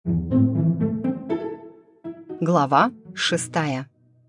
Глава 6.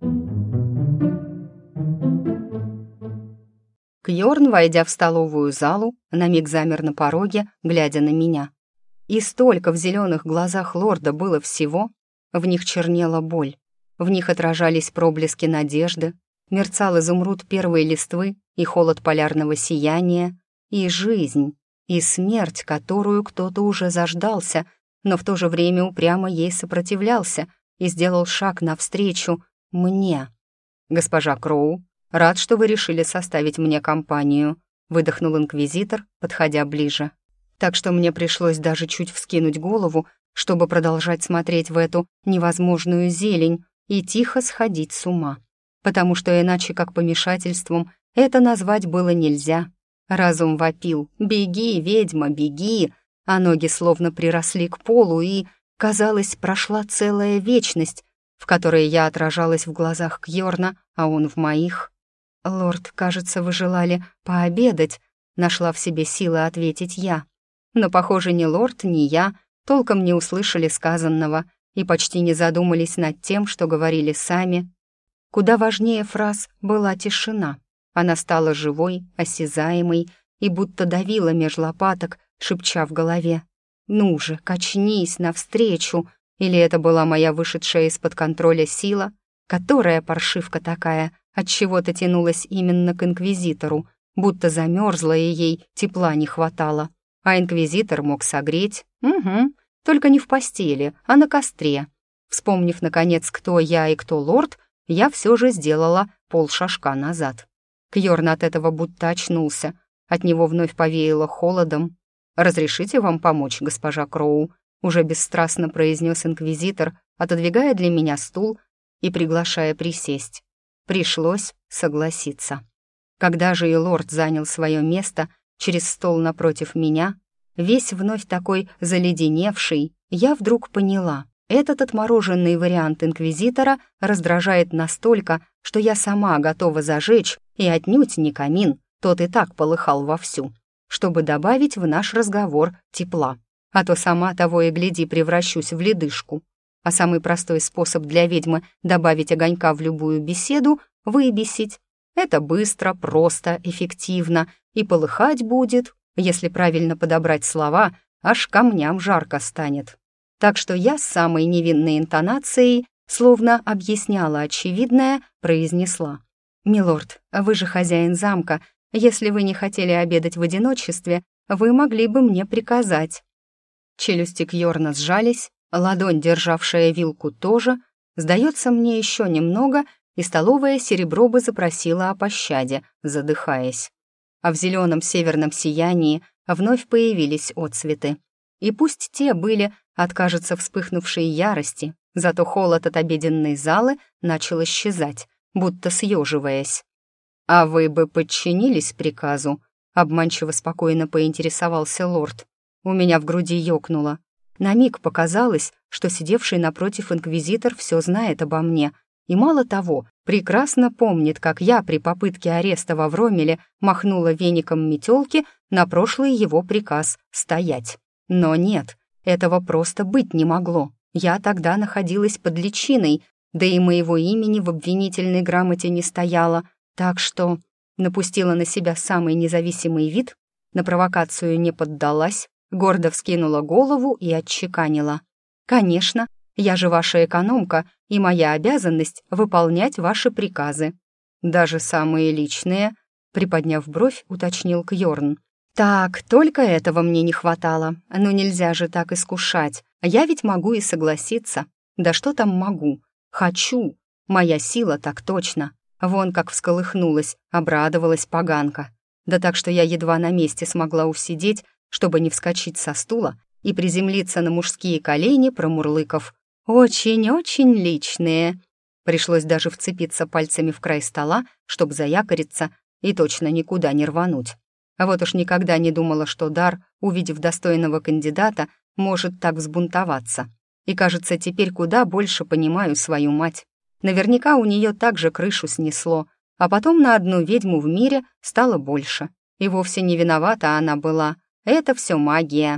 Кьорн, войдя в столовую залу, на миг замер на пороге, глядя на меня. И столько в зеленых глазах лорда было всего, в них чернела боль, в них отражались проблески надежды, мерцал изумруд первой листвы и холод полярного сияния, и жизнь, и смерть, которую кто-то уже заждался, но в то же время упрямо ей сопротивлялся и сделал шаг навстречу мне. «Госпожа Кроу, рад, что вы решили составить мне компанию», выдохнул инквизитор, подходя ближе. Так что мне пришлось даже чуть вскинуть голову, чтобы продолжать смотреть в эту невозможную зелень и тихо сходить с ума. Потому что иначе как помешательством это назвать было нельзя. Разум вопил: «Беги, ведьма, беги!», а ноги словно приросли к полу, и, казалось, прошла целая вечность, в которой я отражалась в глазах Кьорна, а он в моих. «Лорд, кажется, вы желали пообедать», — нашла в себе силы ответить я. Но, похоже, ни лорд, ни я толком не услышали сказанного и почти не задумались над тем, что говорили сами. Куда важнее фраз была тишина. Она стала живой, осязаемой и будто давила меж лопаток, шепча в голове: «Ну же, качнись навстречу!» Или это была моя вышедшая из-под контроля сила, которая, паршивка такая, отчего-то тянулась именно к инквизитору, будто замерзла и ей тепла не хватало. А инквизитор мог согреть, только не в постели, а на костре. Вспомнив, наконец, кто я и кто лорд, я все же сделала полшажка назад. Кьорн от этого будто очнулся, от него вновь повеяло холодом. «Разрешите вам помочь, госпожа Кроу?» уже бесстрастно произнес инквизитор, отодвигая для меня стул и приглашая присесть. Пришлось согласиться. Когда же и лорд занял свое место через стол напротив меня, весь вновь такой заледеневший, я вдруг поняла: этот отмороженный вариант инквизитора раздражает настолько, что я сама готова зажечь, и отнюдь не камин, тот и так полыхал вовсю, чтобы добавить в наш разговор тепла. А то сама того и гляди превращусь в ледышку. А самый простой способ для ведьмы добавить огонька в любую беседу — выбесить. Это быстро, просто, эффективно, и полыхать будет, если правильно подобрать слова, аж камням жарко станет. Так что я с самой невинной интонацией, словно объясняла очевидное, произнесла: «Милорд, вы же хозяин замка. Если вы не хотели обедать в одиночестве, вы могли бы мне приказать». Челюсти Кьорна сжались, ладонь, державшая вилку, тоже. Сдается мне еще немного, и столовое серебро бы запросило о пощаде, задыхаясь. А в зеленом северном сиянии вновь появились отцветы. И пусть те были от, кажется, вспыхнувшей ярости, зато холод от обеденной залы начал исчезать, будто съеживаясь. «А вы бы подчинились приказу?» — обманчиво спокойно поинтересовался лорд. У меня в груди ёкнуло. На миг показалось, что сидевший напротив инквизитор все знает обо мне, и мало того, прекрасно помнит, как я при попытке ареста во Вромеле махнула веником метелки на прошлый его приказ стоять. Но нет, этого просто быть не могло. Я тогда находилась под личиной, да и моего имени в обвинительной грамоте не стояло, так что напустила на себя самый независимый вид, на провокацию не поддалась, гордо вскинула голову и отчеканила: «Конечно, я же ваша экономка, и моя обязанность — выполнять ваши приказы». «Даже самые личные?» — приподняв бровь, уточнил Кьорн. «Так, только этого мне не хватало. Ну нельзя же так искушать. Я ведь могу и согласиться. Да что там могу? Хочу. Моя сила так точно. Вон как всколыхнулась, обрадовалась поганка. Да так, что я едва на месте смогла усидеть, чтобы не вскочить со стула и приземлиться на мужские колени, промурлыков: «Очень-очень личные». Пришлось даже вцепиться пальцами в край стола, чтобы заякориться и точно никуда не рвануть. А вот уж никогда не думала, что Дар, увидев достойного кандидата, может так взбунтоваться. И, кажется, теперь куда больше понимаю свою мать. Наверняка у нее также крышу снесло, а потом на одну ведьму в мире стало больше. И вовсе не виновата она была. Это все магия.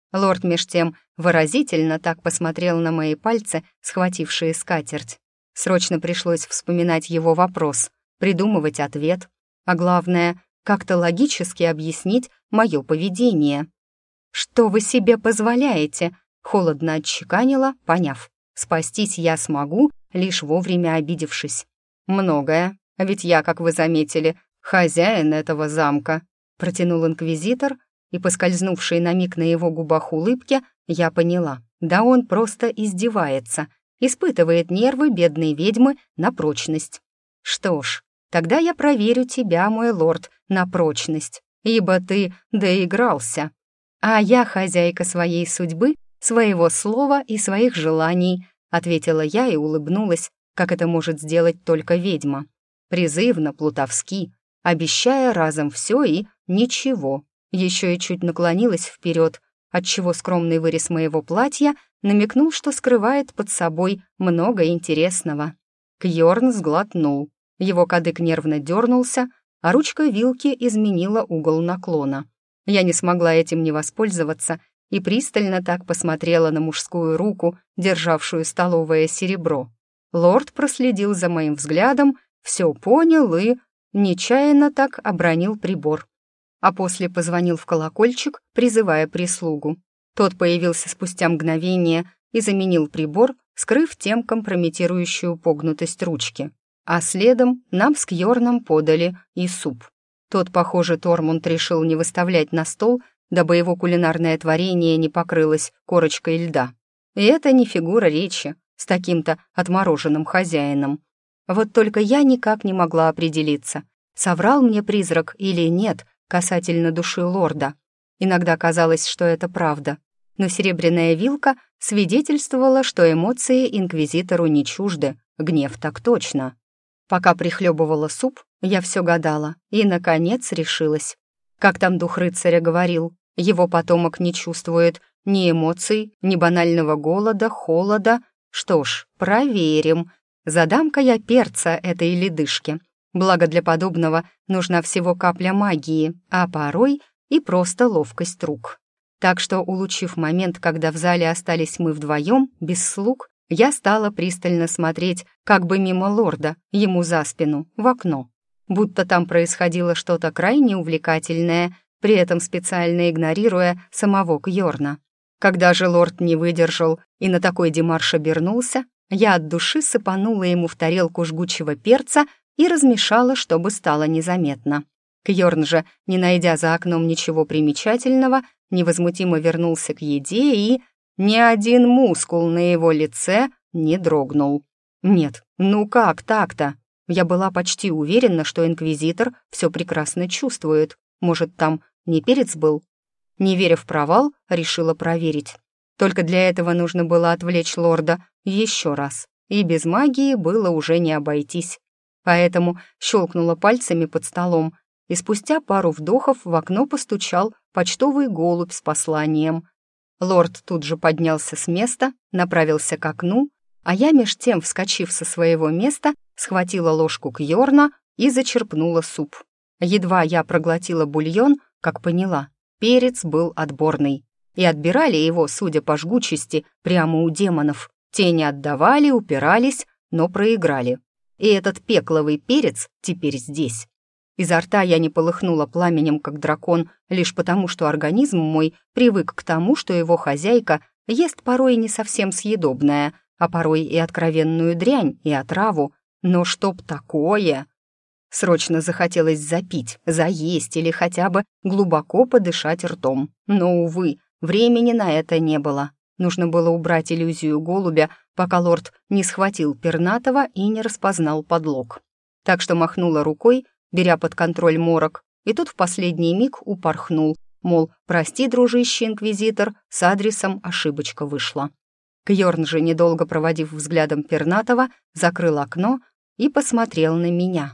Лорд меж тем выразительно так посмотрел на мои пальцы, схватившие скатерть. Срочно пришлось вспоминать его вопрос, придумывать ответ, а главное, как-то логически объяснить мое поведение. «Что вы себе позволяете?» — холодно отчеканила, поняв. Спастись я смогу, лишь вовремя обидевшись. «Многое, ведь я, как вы заметили, хозяин этого замка», — протянул инквизитор, и, поскользнувшей на миг на его губах улыбки, я поняла, да он просто издевается, испытывает нервы бедной ведьмы на прочность. «Что ж, тогда я проверю тебя, мой лорд, на прочность, ибо ты доигрался. А я хозяйка своей судьбы, своего слова и своих желаний», ответила я и улыбнулась, как это может сделать только ведьма. Призывно, плутовски, обещая разом все и ничего. Еще и чуть наклонилась вперед, отчего скромный вырез моего платья намекнул, что скрывает под собой много интересного. Кьорн сглотнул. Его кадык нервно дернулся, а ручка вилки изменила угол наклона. Я не смогла этим не воспользоваться и пристально так посмотрела на мужскую руку, державшую столовое серебро. Лорд проследил за моим взглядом, все понял и нечаянно так обронил прибор. А после позвонил в колокольчик, призывая прислугу. Тот появился спустя мгновение и заменил прибор, скрыв тем компрометирующую погнутость ручки. А следом нам с Кьорном подали и суп. Тот, похоже, Тормунд решил не выставлять на стол, дабы его кулинарное творение не покрылось корочкой льда. И это не фигура речи с таким-то отмороженным хозяином. Вот только я никак не могла определиться, соврал мне призрак или нет касательно души лорда. Иногда казалось, что это правда, но серебряная вилка свидетельствовала, что эмоции инквизитору не чужды, гнев так точно. Пока прихлебывала суп, я все гадала и, наконец, решилась. Как там дух рыцаря говорил, его потомок не чувствует ни эмоций, ни банального голода, холода. Что ж, проверим. Задам-ка я перца этой ледышке. Благо для подобного нужна всего капля магии, а порой и просто ловкость рук. Так что, улучив момент, когда в зале остались мы вдвоем, без слуг, я стала пристально смотреть как бы мимо лорда, ему за спину, в окно. Будто там происходило что-то крайне увлекательное, при этом специально игнорируя самого Кьорна. Когда же лорд не выдержал и на такой демарш обернулся, я от души сыпанула ему в тарелку жгучего перца и размешала, чтобы стало незаметно. Кьорн же, не найдя за окном ничего примечательного, невозмутимо вернулся к еде и ни один мускул на его лице не дрогнул. Нет, ну как так-то? Я была почти уверена, что инквизитор все прекрасно чувствует. Может, там не перец был? Не веря в провал, решила проверить. Только для этого нужно было отвлечь лорда еще раз, и без магии было уже не обойтись. Поэтому щелкнула пальцами под столом, и спустя пару вдохов в окно постучал почтовый голубь с посланием. Лорд тут же поднялся с места, направился к окну, а я, меж тем, вскочив со своего места, схватила ложку Кьорна и зачерпнула суп. Едва я проглотила бульон, как поняла, перец был отборный. И отбирали его, судя по жгучести, прямо у демонов. Те не отдавали, упирались, но проиграли. И этот пекловый перец теперь здесь. Изо рта я не полыхнула пламенем, как дракон, лишь потому, что организм мой привык к тому, что его хозяйка ест порой не совсем съедобное, а порой и откровенную дрянь, и отраву. Но чтоб такое! Срочно захотелось запить, заесть или хотя бы глубоко подышать ртом. Но, увы, времени на это не было. Нужно было убрать иллюзию голубя, пока лорд не схватил пернатого и не распознал подлог. Так что махнула рукой, беря под контроль морок, и тут в последний миг упорхнул, мол, прости, дружище инквизитор, с адресом ошибочка вышла. Кьорн же, недолго проводив взглядом пернатого, закрыл окно и посмотрел на меня,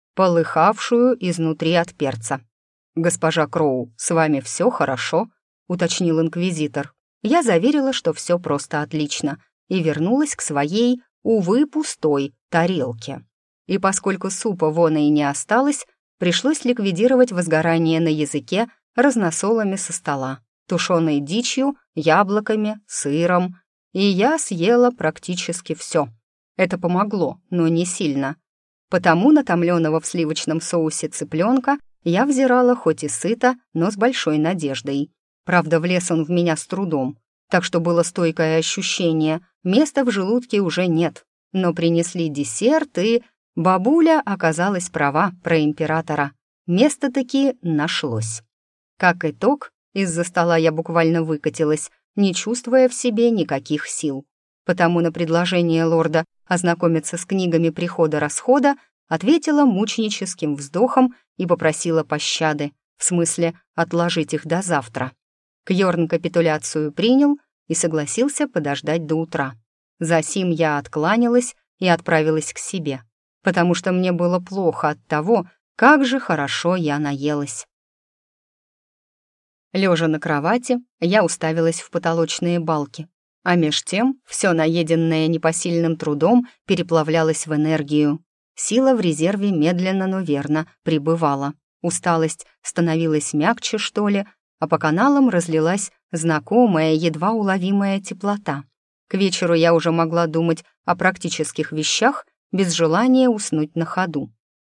полыхавшую изнутри от перца. «Госпожа Кроу, с вами все хорошо?» — уточнил инквизитор. Я заверила, что все просто отлично, и вернулась к своей, увы, пустой тарелке. И поскольку супа вон и не осталось, пришлось ликвидировать возгорание на языке разносолами со стола. тушеной дичью, яблоками, сыром. И я съела практически все. Это помогло, но не сильно. Потому на томленого в сливочном соусе цыпленка я взирала хоть и сыто, но с большой надеждой. Правда, влез он в меня с трудом, так что было стойкое ощущение, места в желудке уже нет. Но принесли десерт, и бабуля оказалась права про императора. Место-таки нашлось. Как итог, из-за стола я буквально выкатилась, не чувствуя в себе никаких сил. Потому на предложение лорда ознакомиться с книгами прихода-расхода ответила мученическим вздохом и попросила пощады, в смысле отложить их до завтра. Кьорн капитуляцию принял и согласился подождать до утра. Засим я откланялась и отправилась к себе, потому что мне было плохо от того, как же хорошо я наелась. Лежа на кровати, я уставилась в потолочные балки, а меж тем все наеденное непосильным трудом переплавлялось в энергию. Сила в резерве медленно, но верно прибывала. Усталость становилась мягче, что ли, а по каналам разлилась знакомая, едва уловимая теплота. К вечеру я уже могла думать о практических вещах без желания уснуть на ходу.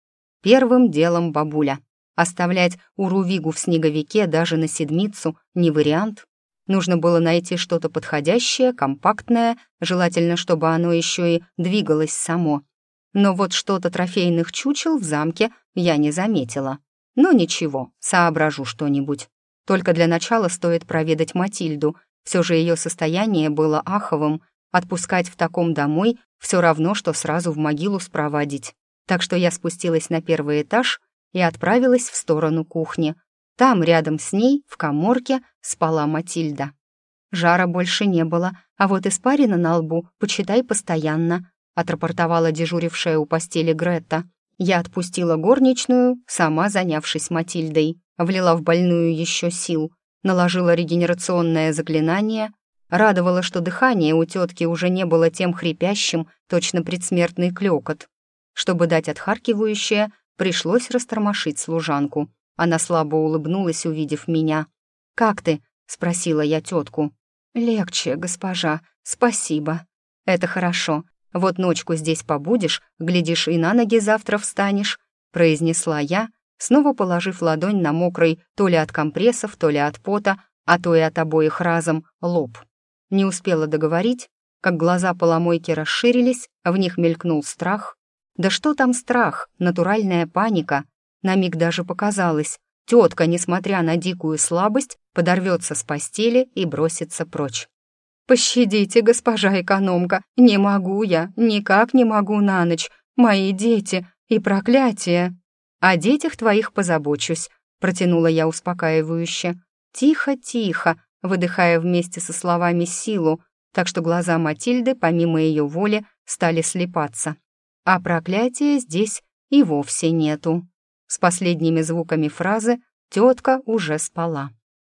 Первым делом бабуля. Оставлять Урувигу в снеговике даже на седмицу не вариант. Нужно было найти что-то подходящее, компактное, желательно, чтобы оно еще и двигалось само. Но вот что-то трофейных чучел в замке я не заметила. Но ничего, соображу что-нибудь. Только для начала стоит проведать Матильду. Все же ее состояние было аховым. Отпускать в таком домой все равно, что сразу в могилу спровадить. Так что я спустилась на первый этаж и отправилась в сторону кухни. Там, рядом с ней, в каморке, спала Матильда. Жара больше не было, а вот испарина на лбу, почитай, постоянно, отрапортовала дежурившая у постели Гретта. Я отпустила горничную, сама занявшись Матильдой, влила в больную еще сил, наложила регенерационное заклинание, радовало, что дыхание у тетки уже не было тем хрипящим, точно предсмертный клёкот. Чтобы дать отхаркивающее, пришлось растормошить служанку. Она слабо улыбнулась, увидев меня. «Как ты?» — спросила я тетку. «Легче, госпожа, спасибо». «Это хорошо. Вот ночку здесь побудешь, глядишь, и на ноги завтра встанешь», — произнесла я, снова положив ладонь на мокрый то ли от компрессов, то ли от пота, а то и от обоих разом, лоб. Не успела договорить, как глаза поломойки расширились, в них мелькнул страх. Да что там страх, натуральная паника. На миг даже показалось, тетка, несмотря на дикую слабость, подорвется с постели и бросится прочь. «Пощадите, госпожа экономка, не могу я, никак не могу на ночь, мои дети и проклятие». «О детях твоих позабочусь», — протянула я успокаивающе. «Тихо, тихо», выдыхая вместе со словами силу, так что глаза Матильды, помимо ее воли, стали слепаться. А проклятия здесь и вовсе нету. С последними звуками фразы тетка уже спала.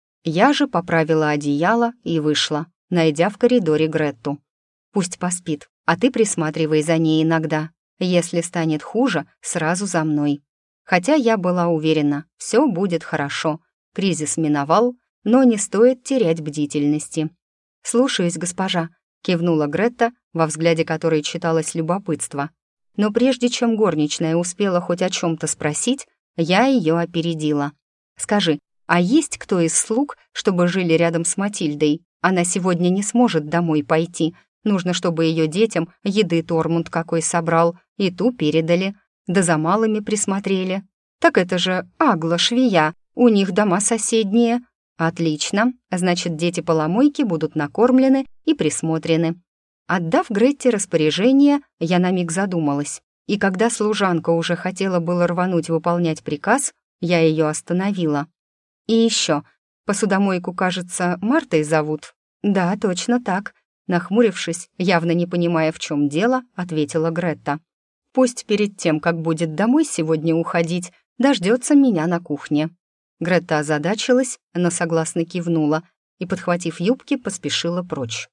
Я же поправила одеяло и вышла, найдя в коридоре Гретту. «Пусть поспит, а ты присматривай за ней иногда. Если станет хуже, сразу за мной». Хотя я была уверена, все будет хорошо. Кризис миновал, но не стоит терять бдительности. «Слушаюсь, госпожа», — кивнула Гретта, во взгляде которой читалось любопытство. Но прежде чем горничная успела хоть о чем-то спросить, я ее опередила. «Скажи, а есть кто из слуг, чтобы жили рядом с Матильдой? Она сегодня не сможет домой пойти. Нужно, чтобы ее детям еды Тормунд какой собрал, и ту передали, да за малыми присмотрели. Так это же Агла-швея, у них дома соседние». «Отлично, значит, дети-поломойки будут накормлены и присмотрены». Отдав Гретте распоряжение, я на миг задумалась, и когда служанка уже хотела было рвануть выполнять приказ, я ее остановила. «И еще, посудомойку, кажется, Мартой зовут?» «Да, точно так», — нахмурившись, явно не понимая, в чем дело, ответила Гретта. «Пусть перед тем, как будет домой сегодня уходить, дождется меня на кухне». Гретта озадачилась, но согласно кивнула и, подхватив юбки, поспешила прочь.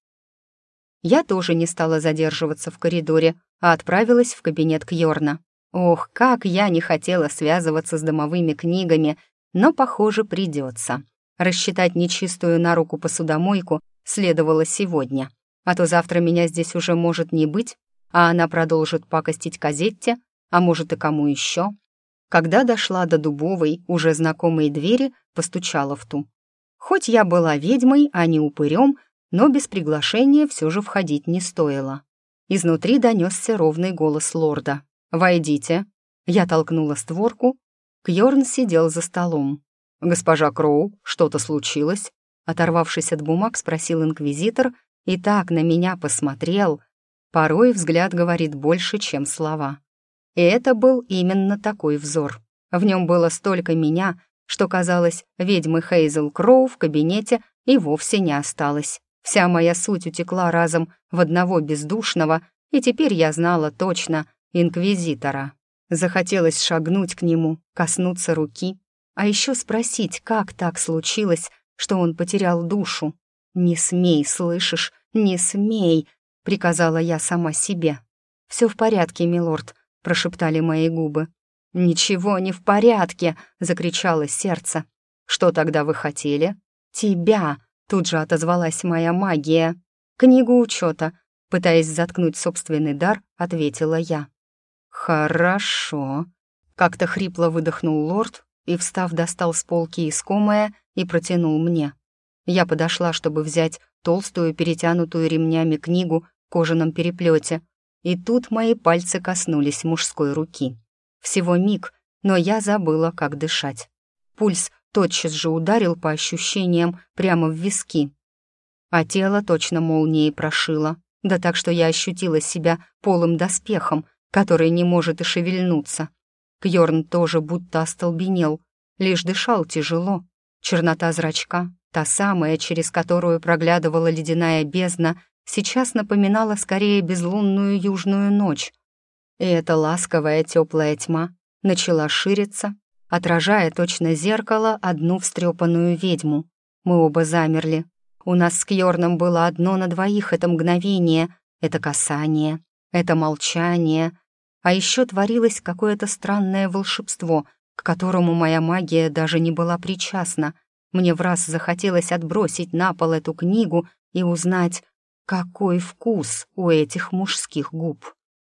Я тоже не стала задерживаться в коридоре, а отправилась в кабинет Кьорна. Ох, как я не хотела связываться с домовыми книгами, но, похоже, придется. Рассчитать нечистую на руку посудомойку следовало сегодня, а то завтра меня здесь уже может не быть, а она продолжит пакостить Казетте, а может и кому еще. Когда дошла до дубовой, уже знакомой двери, постучала в ту. Хоть я была ведьмой, а не упырем, но без приглашения все же входить не стоило. Изнутри донесся ровный голос лорда. «Войдите». Я толкнула створку. Кьорн сидел за столом. «Госпожа Кроу, что-то случилось?» Оторвавшись от бумаг, спросил инквизитор и так на меня посмотрел. Порой взгляд говорит больше, чем слова. И это был именно такой взор. В нем было столько меня, что, казалось, ведьмы Хейзел Кроу в кабинете и вовсе не осталось. Вся моя суть утекла разом в одного бездушного, и теперь я знала точно инквизитора. Захотелось шагнуть к нему, коснуться руки, а еще спросить, как так случилось, что он потерял душу. «Не смей, слышишь, не смей!» — приказала я сама себе. «Все в порядке, милорд», — прошептали мои губы. «Ничего не в порядке!» — закричало сердце. «Что тогда вы хотели?» «Тебя!» — тут же отозвалась моя магия. «Книгу учета», — пытаясь заткнуть собственный дар, ответила я. «Хорошо», — как-то хрипло выдохнул лорд и, встав, достал с полки искомое и протянул мне. Я подошла, чтобы взять толстую, перетянутую ремнями книгу в кожаном переплете, и тут мои пальцы коснулись мужской руки. Всего миг, но я забыла, как дышать. Пульс тотчас же ударил по ощущениям прямо в виски, а тело точно молнией прошило, да так, что я ощутила себя полым доспехом, который не может и шевельнуться. Кьорн тоже будто остолбенел, лишь дышал тяжело. Чернота зрачка, та самая, через которую проглядывала ледяная бездна, сейчас напоминала скорее безлунную южную ночь. И эта ласковая теплая тьма начала шириться, отражая точно зеркало одну встрепанную ведьму. Мы оба замерли. У нас с Кьорном было одно на двоих это мгновение, это касание, это молчание. А еще творилось какое-то странное волшебство, к которому моя магия даже не была причастна. Мне враз захотелось отбросить на пол эту книгу и узнать, какой вкус у этих мужских губ.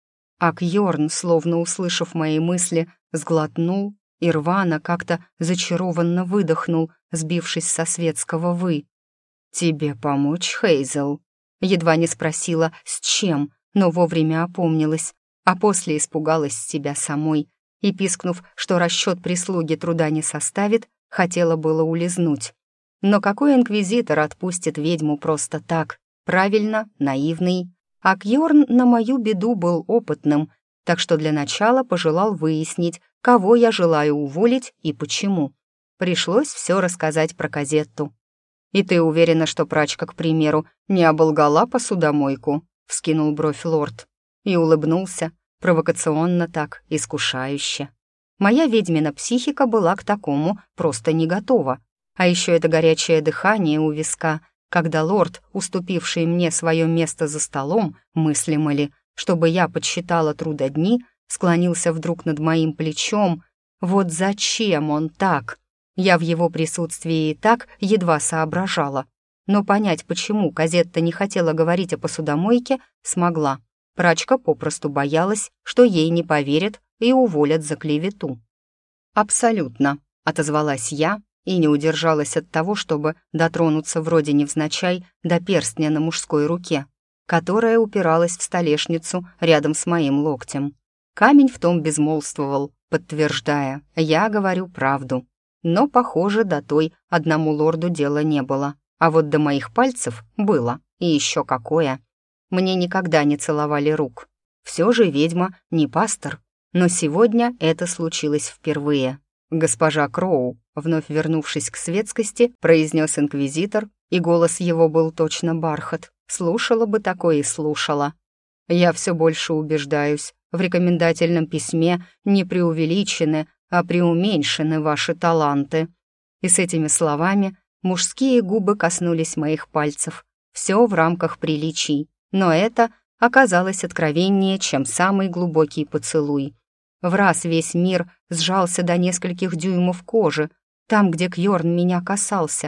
А Кьорн, словно услышав мои мысли, сглотнул и рвано как-то зачарованно выдохнул, сбившись со светского «вы». «Тебе помочь, Хейзел?» Едва не спросила, с чем, но вовремя опомнилась, а после испугалась себя самой и, пискнув, что расчет прислуги труда не составит, хотела было улизнуть. Но какой инквизитор отпустит ведьму просто так? Правильно, наивный. А Кьорн на мою беду был опытным, так что для начала пожелал выяснить, кого я желаю уволить и почему. Пришлось все рассказать про Казетту. «И ты уверена, что прачка, к примеру, не оболгала посудомойку?» — вскинул бровь лорд и улыбнулся, провокационно так, искушающе. Моя ведьмина психика была к такому просто не готова. А еще это горячее дыхание у виска, когда лорд, уступивший мне свое место за столом, мыслимо ли, чтобы я подсчитала трудодни, склонился вдруг над моим плечом. Вот зачем он так? Я в его присутствии и так едва соображала. Но понять, почему Казетта не хотела говорить о посудомойке, смогла. Прачка попросту боялась, что ей не поверят и уволят за клевету. «Абсолютно», — отозвалась я и не удержалась от того, чтобы дотронуться вроде невзначай до перстня на мужской руке, которая упиралась в столешницу рядом с моим локтем. Камень в том безмолвствовал, подтверждая, я говорю правду. Но, похоже, до той одному лорду дела не было. А вот до моих пальцев было, и еще какое. Мне никогда не целовали рук. Все же ведьма не пастор. Но сегодня это случилось впервые. «Госпожа Кроу», вновь вернувшись к светскости, произнес инквизитор, и голос его был точно бархат. Слушала бы такое и слушала. «Я все больше убеждаюсь, в рекомендательном письме не преувеличены, а преуменьшены ваши таланты». И с этими словами мужские губы коснулись моих пальцев. Все в рамках приличий, но это оказалось откровеннее, чем самый глубокий поцелуй. Враз весь мир сжался до нескольких дюймов кожи, там, где Кьорн меня касался,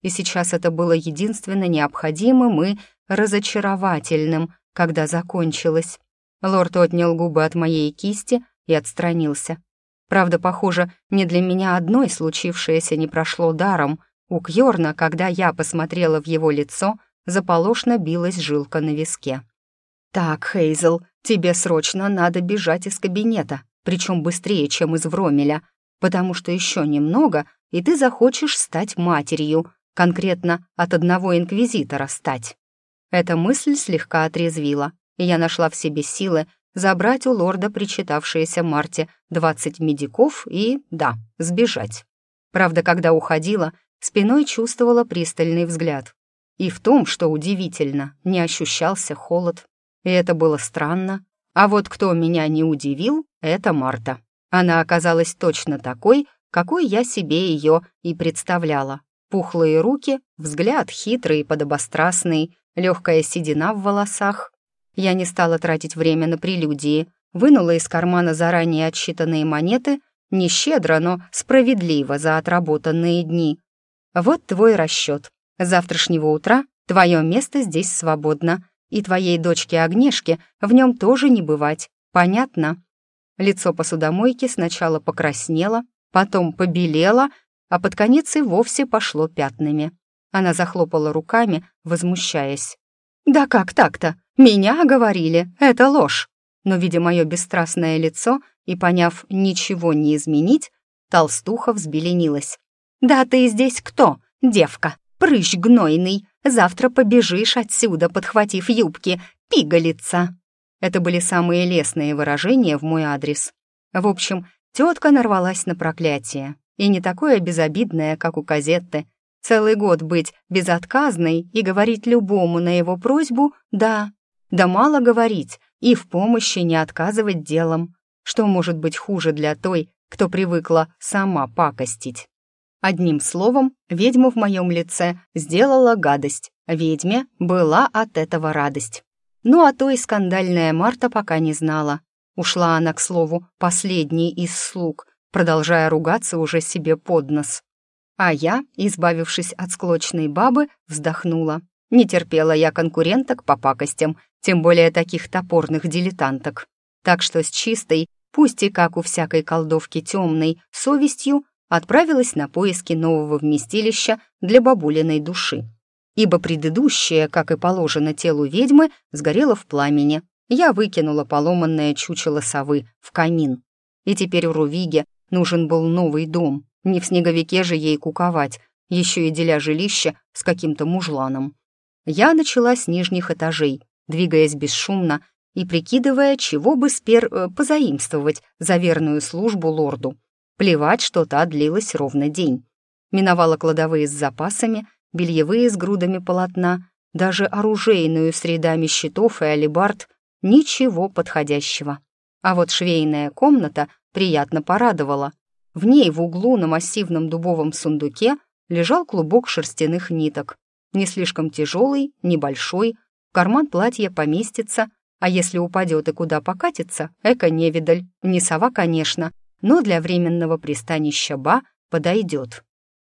и сейчас это было единственно необходимым и разочаровательным, когда закончилось. Лорд отнял губы от моей кисти и отстранился. Правда, похоже, не для меня одной случившееся не прошло даром. У Кьорна, когда я посмотрела в его лицо, заполошно билась жилка на виске. «Так, Хейзел, тебе срочно надо бежать из кабинета, причем быстрее, чем из Вромеля, потому что еще немного, и ты захочешь стать матерью, конкретно от одного инквизитора стать». Эта мысль слегка отрезвила, и я нашла в себе силы забрать у лорда причитавшиеся Марте 20 медиков и, да, сбежать. Правда, когда уходила, спиной чувствовала пристальный взгляд. И в том, что удивительно, не ощущался холод. И это было странно. А вот кто меня не удивил, это Марта. Она оказалась точно такой, какой я себе ее и представляла. Пухлые руки, взгляд хитрый и подобострастный, легкая седина в волосах. Я не стала тратить время на прелюдии, вынула из кармана заранее отсчитанные монеты, не щедро, но справедливо за отработанные дни. Вот твой расчет. С завтрашнего утра твое место здесь свободно, и твоей дочке Агнешке в нем тоже не бывать. Понятно? Лицо посудомойки сначала покраснело, потом побелело, а под конец и вовсе пошло пятнами. Она захлопала руками, возмущаясь. «Да как так-то? Меня оговорили, это ложь!» Но, видя мое бесстрастное лицо и поняв ничего не изменить, толстуха взбеленилась. «Да ты здесь кто, девка? Прыщ гнойный! Завтра побежишь отсюда, подхватив юбки, пигалица!» Это были самые лестные выражения в мой адрес. В общем, тетка нарвалась на проклятие. И не такое безобидное, как у Казетты. Целый год быть безотказной и говорить любому на его просьбу «да». Да мало говорить и в помощи не отказывать делом. Что может быть хуже для той, кто привыкла сама пакостить? Одним словом, ведьма в моем лице сделала гадость. Ведьме была от этого радость. Ну а то и скандальная Марта пока не знала. Ушла она, к слову, последней из слуг, продолжая ругаться уже себе под нос. А я, избавившись от склочной бабы, вздохнула. Не терпела я конкуренток по пакостям, тем более таких топорных дилетанток. Так что с чистой, пусть и как у всякой колдовки темной, совестью отправилась на поиски нового вместилища для бабулиной души. Ибо предыдущее, как и положено телу ведьмы, сгорело в пламени. Я выкинула поломанное чучело совы в камин. И теперь у Рувиге нужен был новый дом. Не в снеговике же ей куковать, еще и деля жилище с каким-то мужланом. Я начала с нижних этажей, двигаясь бесшумно и прикидывая, чего бы позаимствовать за верную службу лорду. Плевать, что та длилась ровно день. Миновала кладовые с запасами, бельевые с грудами полотна, даже оружейную с рядами щитов и алебард. Ничего подходящего. А вот швейная комната приятно порадовала. В ней в углу на массивном дубовом сундуке лежал клубок шерстяных ниток. Не слишком тяжелый, небольшой, в карман платья поместится, а если упадет и куда покатится, эко-невидаль, не сова, конечно, но для временного пристанища Ба подойдет.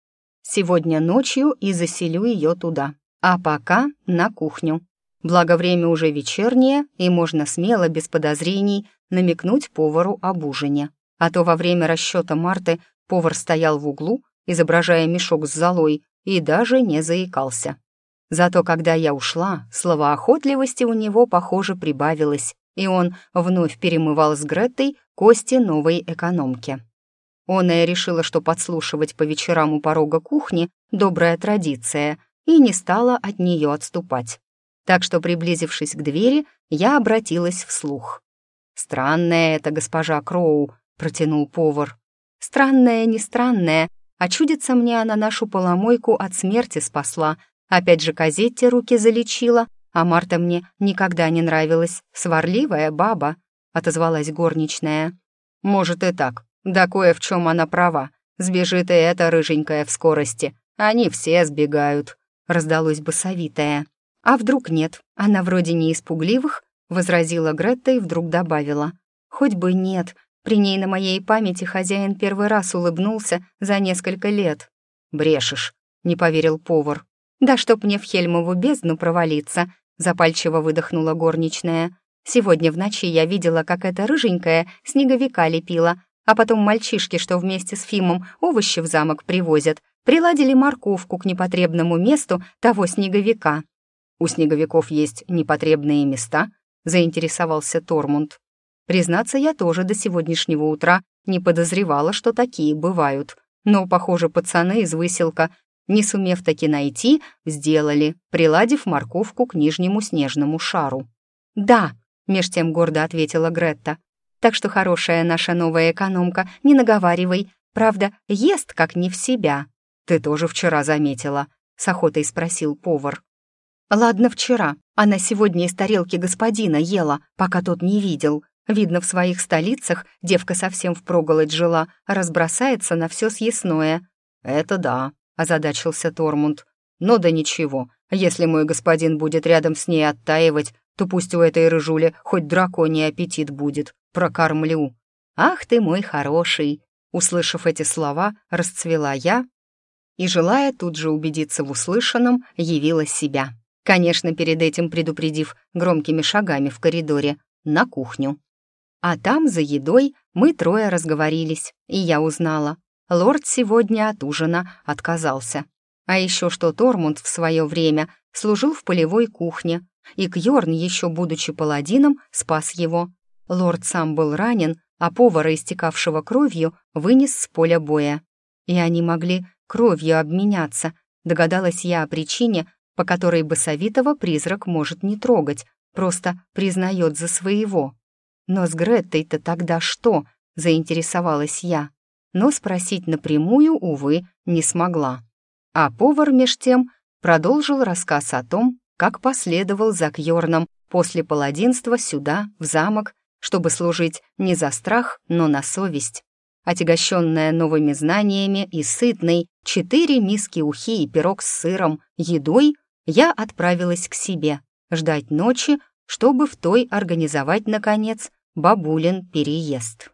Сегодня ночью и заселю ее туда, а пока на кухню. Благо время уже вечернее, и можно смело, без подозрений, намекнуть повару об ужине. А то во время расчета Марты повар стоял в углу, изображая мешок с золой, и даже не заикался. Зато когда я ушла, словоохотливости у него, похоже, прибавилось, и он вновь перемывал с Греттой кости новой экономки. Оная решила, что подслушивать по вечерам у порога кухни — добрая традиция, и не стала от нее отступать. Так что, приблизившись к двери, я обратилась вслух. «Странная это госпожа Кроу», — протянул повар. «Странная, не странная, а чудится мне, она нашу поломойку от смерти спасла. Опять же Казетте руки залечила, а Марта мне никогда не нравилась. Сварливая баба», — отозвалась горничная. «Может и так, да кое в чем она права. Сбежит и эта рыженькая в скорости. Они все сбегают», — раздалось басовитое. «А вдруг нет? Она вроде не из пугливых», — возразила Гретта и вдруг добавила. «Хоть бы нет. При ней на моей памяти хозяин первый раз улыбнулся за несколько лет». «Брешешь», — не поверил повар. «Да чтоб мне в Хельмову бездну провалиться», — запальчиво выдохнула горничная. «Сегодня в ночи я видела, как эта рыженькая снеговика лепила, а потом мальчишки, что вместе с Фимом овощи в замок привозят, приладили морковку к непотребному месту того снеговика». «У снеговиков есть непотребные места?» — заинтересовался Тормунд. «Признаться, я тоже до сегодняшнего утра не подозревала, что такие бывают. Но, похоже, пацаны из выселка, не сумев таки найти, сделали, приладив морковку к нижнему снежному шару». «Да», — меж тем гордо ответила Гретта. «Так что хорошая наша новая экономка, не наговаривай. Правда, ест как не в себя». «Ты тоже вчера заметила?» — с охотой спросил повар. «Ладно, вчера. Она сегодня из тарелки господина ела, пока тот не видел. Видно, в своих столицах девка совсем впроголодь жила, разбросается на все съестное». «Это да», — озадачился Тормунд. «Но да ничего, если мой господин будет рядом с ней оттаивать, то пусть у этой рыжули хоть драконий аппетит будет. Прокормлю». «Ах ты мой хороший!» Услышав эти слова, расцвела я и, желая тут же убедиться в услышанном, явила себя. Конечно, перед этим предупредив громкими шагами в коридоре, на кухню. А там, за едой, мы трое разговорились, и я узнала. Лорд сегодня от ужина отказался. А еще что Тормунд в свое время служил в полевой кухне, и Кьорн, еще будучи паладином, спас его. Лорд сам был ранен, а повара, истекавшего кровью, вынес с поля боя. И они могли кровью обменяться. Догадалась я о причине, по которой Басовитого призрак может не трогать, просто признает за своего. «Но с Греттой-то тогда что?» — заинтересовалась я. Но спросить напрямую, увы, не смогла. А повар меж тем продолжил рассказ о том, как последовал за Кьорном после паладинства сюда, в замок, чтобы служить не за страх, но на совесть. Отягощенная новыми знаниями и сытной 4 миски ухи и пирог с сыром, едой, я отправилась к себе, ждать ночи, чтобы в той организовать, наконец, бабулин переезд.